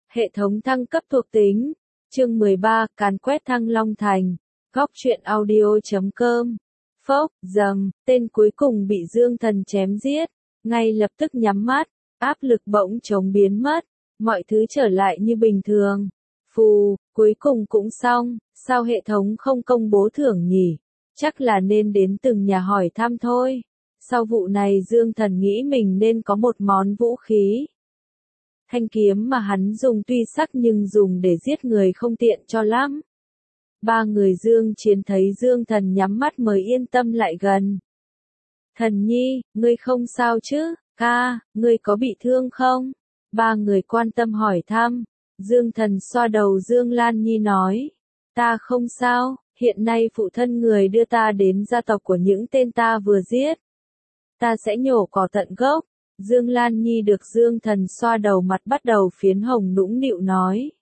Hệ thống thăng cấp thuộc tính. Chương 13, càn quét Thăng Long Thành. Góc truyện audio.com. Phốc, dầm, tên cuối cùng bị Dương Thần chém giết, ngay lập tức nhắm mắt, áp lực bỗng trống biến mất, mọi thứ trở lại như bình thường. Phù, cuối cùng cũng xong, sao hệ thống không công bố thưởng nhỉ? Chắc là nên đến từng nhà hỏi thăm thôi. Sau vụ này Dương Thần nghĩ mình nên có một món vũ khí. Thanh kiếm mà hắn dùng tuy sắc nhưng dùng để giết người không tiện cho lắm. Ba người Dương Chiến thấy Dương Thần nhắm mắt mới yên tâm lại gần. Thần nhi, ngươi không sao chứ? Ca, ngươi có bị thương không? Ba người quan tâm hỏi thăm. Dương Thần xoa đầu Dương Lan Nhi nói. Ta không sao, hiện nay phụ thân người đưa ta đến gia tộc của những tên ta vừa giết. Ta sẽ nhổ cỏ tận gốc. Dương Lan Nhi được Dương Thần xoa đầu mặt bắt đầu phiến hồng nũng nịu nói.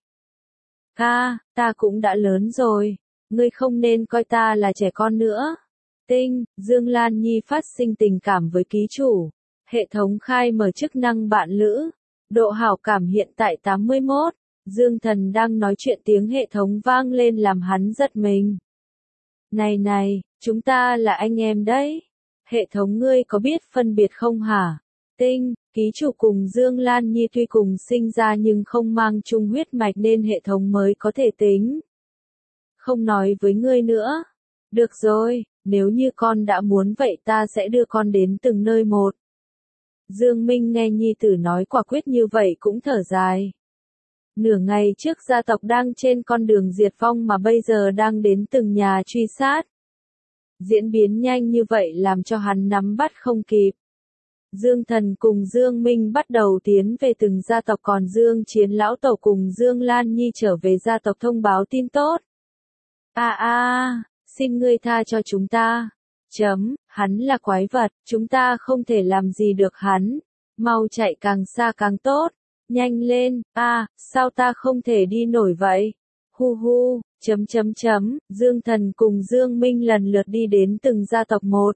Ca, ta cũng đã lớn rồi, ngươi không nên coi ta là trẻ con nữa. Tinh, Dương Lan Nhi phát sinh tình cảm với ký chủ. Hệ thống khai mở chức năng bạn lữ. Độ hảo cảm hiện tại 81. Dương Thần đang nói chuyện tiếng hệ thống vang lên làm hắn giật mình. Này này, chúng ta là anh em đấy. Hệ thống ngươi có biết phân biệt không hả? Tinh, ký chủ cùng Dương Lan Nhi tuy cùng sinh ra nhưng không mang chung huyết mạch nên hệ thống mới có thể tính. Không nói với ngươi nữa. Được rồi, nếu như con đã muốn vậy ta sẽ đưa con đến từng nơi một. Dương Minh nghe Nhi tử nói quả quyết như vậy cũng thở dài. Nửa ngày trước gia tộc đang trên con đường diệt vong mà bây giờ đang đến từng nhà truy sát. Diễn biến nhanh như vậy làm cho hắn nắm bắt không kịp. Dương Thần cùng Dương Minh bắt đầu tiến về từng gia tộc còn Dương Chiến lão tổ cùng Dương Lan Nhi trở về gia tộc thông báo tin tốt. Xin ngươi tha cho chúng ta. Hắn là quái vật, chúng ta không thể làm gì được hắn. Mau chạy càng xa càng tốt. Nhanh lên, sao ta không thể đi nổi vậy? Hu. Dương Thần cùng Dương Minh lần lượt đi đến từng gia tộc một.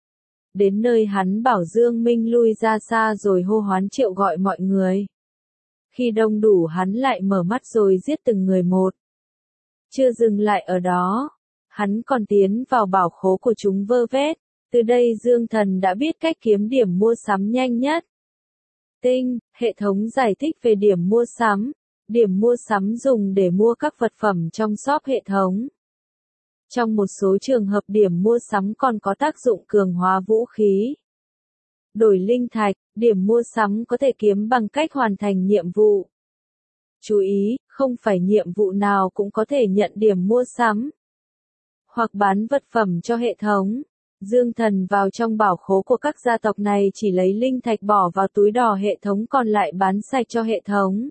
Đến nơi hắn bảo Dương Minh lui ra xa rồi hô hoán triệu gọi mọi người. Khi đông đủ hắn lại mở mắt rồi giết từng người một. Chưa dừng lại ở đó, hắn còn tiến vào bảo khố của chúng vơ vét. Từ đây Dương Thần đã biết cách kiếm điểm mua sắm nhanh nhất. Tinh, hệ thống giải thích về điểm mua sắm. Điểm mua sắm dùng để mua các vật phẩm trong shop hệ thống. Trong một số trường hợp điểm mua sắm còn có tác dụng cường hóa vũ khí. Đổi linh thạch, điểm mua sắm có thể kiếm bằng cách hoàn thành nhiệm vụ. Chú ý, không phải nhiệm vụ nào cũng có thể nhận điểm mua sắm. Hoặc bán vật phẩm cho hệ thống. Dương Thần vào trong bảo khố của các gia tộc này chỉ lấy linh thạch bỏ vào túi đỏ hệ thống còn lại bán sạch cho hệ thống.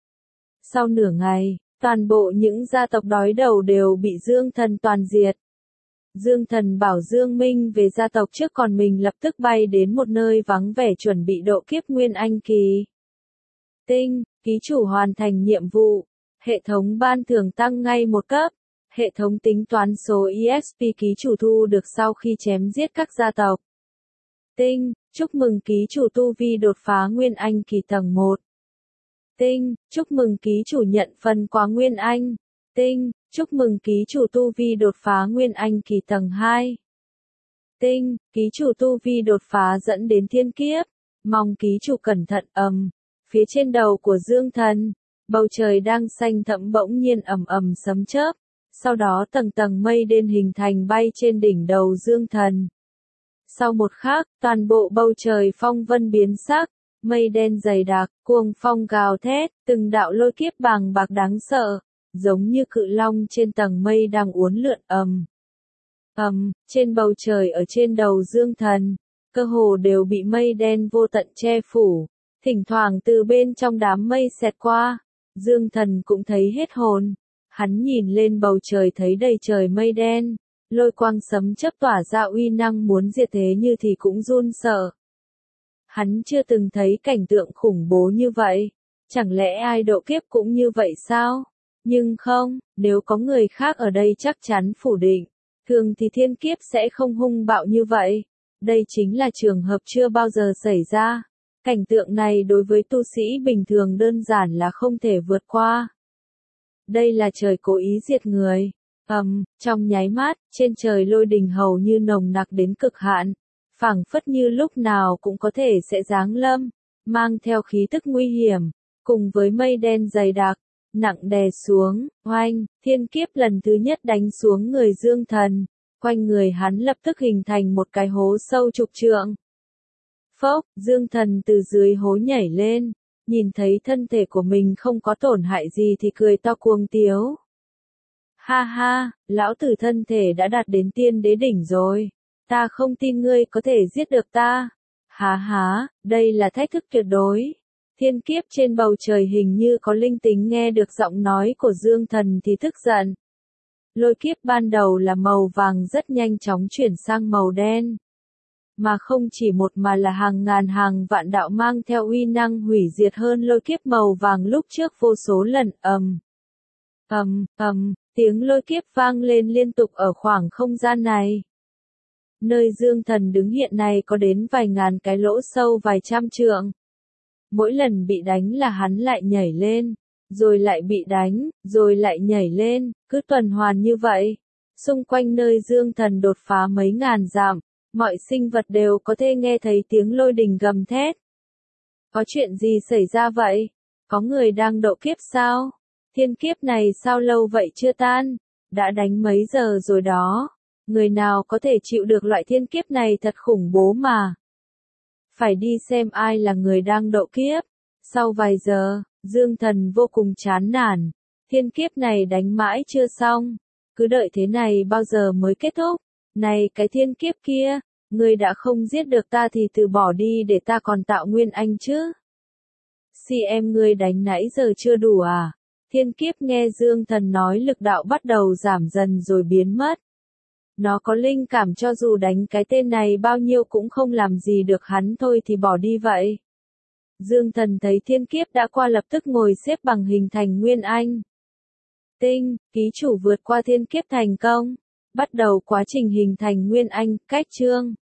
Sau nửa ngày, toàn bộ những gia tộc đói đầu đều bị Dương Thần toàn diệt. Dương Thần bảo Dương Minh về gia tộc trước còn mình lập tức bay đến một nơi vắng vẻ chuẩn bị độ kiếp Nguyên Anh kỳ. Tinh, ký chủ hoàn thành nhiệm vụ. Hệ thống ban thưởng tăng ngay một cấp. Hệ thống tính toán số EXP ký chủ thu được sau khi chém giết các gia tộc. Tinh, chúc mừng ký chủ tu vi đột phá Nguyên Anh kỳ tầng 1. Tinh, chúc mừng ký chủ nhận phần quà Nguyên Anh. Tinh, chúc mừng ký chủ tu vi đột phá Nguyên Anh kỳ tầng 2. Tinh, ký chủ tu vi đột phá dẫn đến thiên kiếp. Mong ký chủ cẩn thận. Phía trên đầu của Dương Thần, bầu trời đang xanh thẫm bỗng nhiên sấm chớp. Sau đó tầng tầng mây đen hình thành bay trên đỉnh đầu Dương Thần. Sau một khắc, toàn bộ bầu trời phong vân biến sắc. Mây đen dày đặc, cuồng phong gào thét, từng đạo lôi kiếp bàng bạc đáng sợ, giống như cự long trên tầng mây đang uốn lượn trên bầu trời ở trên đầu Dương Thần, cơ hồ đều bị mây đen vô tận che phủ, thỉnh thoảng từ bên trong đám mây xẹt qua, Dương Thần cũng thấy hết hồn, hắn nhìn lên bầu trời thấy đầy trời mây đen, lôi quang sấm chớp tỏa ra uy năng muốn diệt thế như thì cũng run sợ. Hắn chưa từng thấy cảnh tượng khủng bố như vậy. Chẳng lẽ ai độ kiếp cũng như vậy sao? Nhưng không, nếu có người khác ở đây chắc chắn phủ định. Thường thì thiên kiếp sẽ không hung bạo như vậy. Đây chính là trường hợp chưa bao giờ xảy ra. Cảnh tượng này đối với tu sĩ bình thường đơn giản là không thể vượt qua. Đây là trời cố ý diệt người. Trong nháy mắt, trên trời lôi đình hầu như nồng nặc đến cực hạn, phảng phất như lúc nào cũng có thể sẽ giáng lâm, mang theo khí tức nguy hiểm, cùng với mây đen dày đặc, nặng đè xuống, oanh, thiên kiếp lần thứ nhất đánh xuống người Dương Thần, quanh người hắn lập tức hình thành một cái hố sâu chục trượng. Phốc, Dương Thần từ dưới hố nhảy lên, nhìn thấy thân thể của mình không có tổn hại gì thì cười to cuồng tiếu. Ha ha, lão tử thân thể đã đạt đến tiên đế đỉnh rồi, ta không tin ngươi có thể giết được ta. Há há, đây là thách thức tuyệt đối. Thiên kiếp trên bầu trời hình như có linh tính nghe được giọng nói của Dương Thần thì tức giận. Lôi kiếp ban đầu là màu vàng rất nhanh chóng chuyển sang màu đen. Mà không chỉ một mà là hàng ngàn hàng vạn đạo mang theo uy năng hủy diệt hơn lôi kiếp màu vàng lúc trước vô số lần. Tiếng lôi kiếp vang lên liên tục ở khoảng không gian này. Nơi Dương Thần đứng hiện nay có đến vài ngàn cái lỗ sâu vài trăm trượng. Mỗi lần bị đánh là hắn lại nhảy lên, rồi lại bị đánh, rồi lại nhảy lên, cứ tuần hoàn như vậy. Xung quanh nơi Dương Thần đột phá mấy ngàn dặm, mọi sinh vật đều có thể nghe thấy tiếng lôi đình gầm thét. Có chuyện gì xảy ra vậy? Có người đang độ kiếp sao? Thiên kiếp này sao lâu vậy chưa tan? Đã đánh mấy giờ rồi đó. Người nào có thể chịu được loại thiên kiếp này thật khủng bố mà. Phải đi xem ai là người đang độ kiếp. Sau vài giờ, Dương Thần vô cùng chán nản. Thiên kiếp này đánh mãi chưa xong. Cứ đợi thế này bao giờ mới kết thúc. Này cái thiên kiếp kia, ngươi đã không giết được ta thì từ bỏ đi để ta còn tạo nguyên anh chứ. Em ngươi đánh nãy giờ chưa đủ à? Thiên kiếp nghe Dương Thần nói lực đạo bắt đầu giảm dần rồi biến mất. Nó có linh cảm cho dù đánh cái tên này bao nhiêu cũng không làm gì được hắn thôi thì bỏ đi vậy. Dương Thần thấy thiên kiếp đã qua lập tức ngồi xếp bằng hình thành nguyên anh. Ký chủ vượt qua thiên kiếp thành công. Bắt đầu quá trình hình thành nguyên anh, cách chương.